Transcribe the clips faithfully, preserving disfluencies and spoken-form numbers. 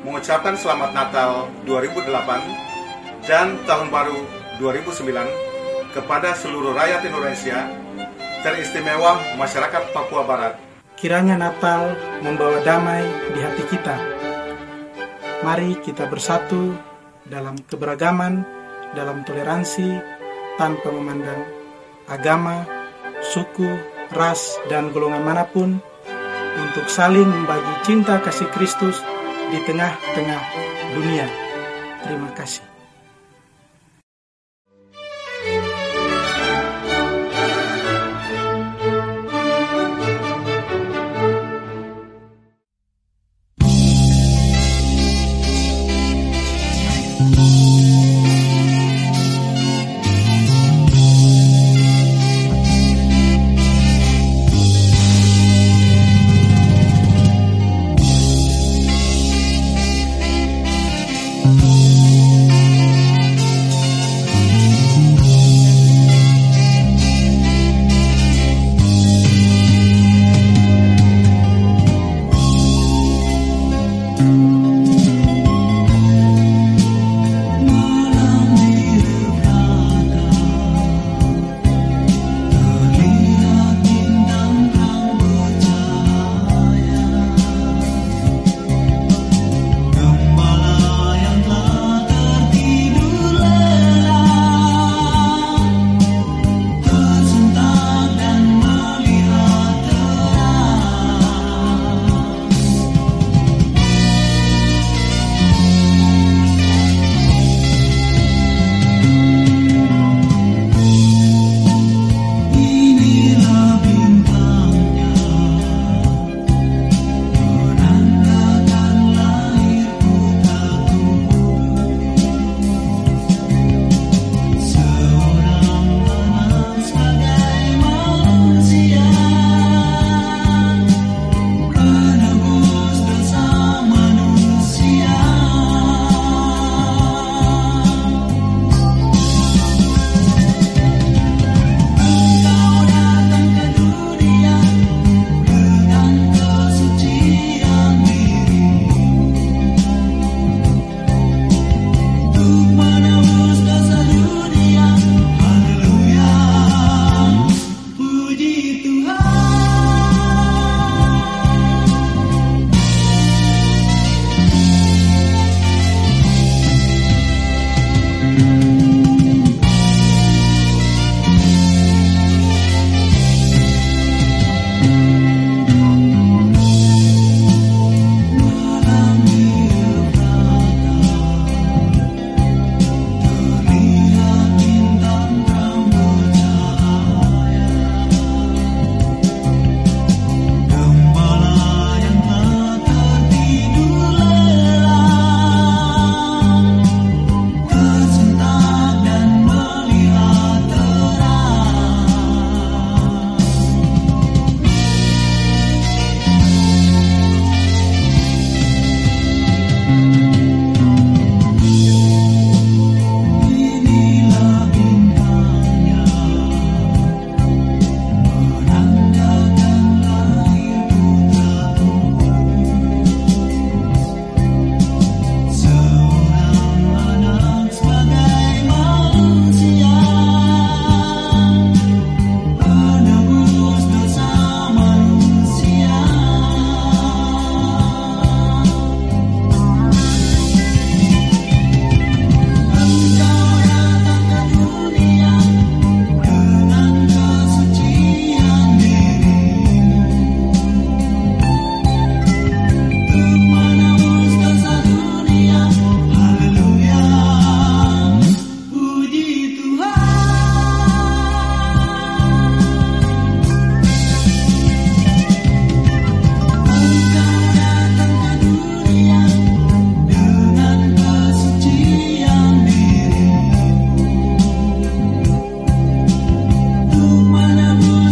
mengucapkan Selamat Natal dua ribu delapan dan Tahun Baru dua ribu sembilan kepada seluruh rakyat Indonesia, teristimewa masyarakat Papua Barat. Kiranya Natal membawa damai di hati kita. Mari kita bersatu dalam keberagaman, dalam toleransi, tanpa memandang agama, suku, ras, dan golongan manapun, untuk saling membagi cinta kasih Kristus di tengah-tengah dunia. Terima kasih.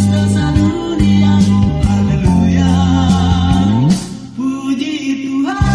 Tuhan.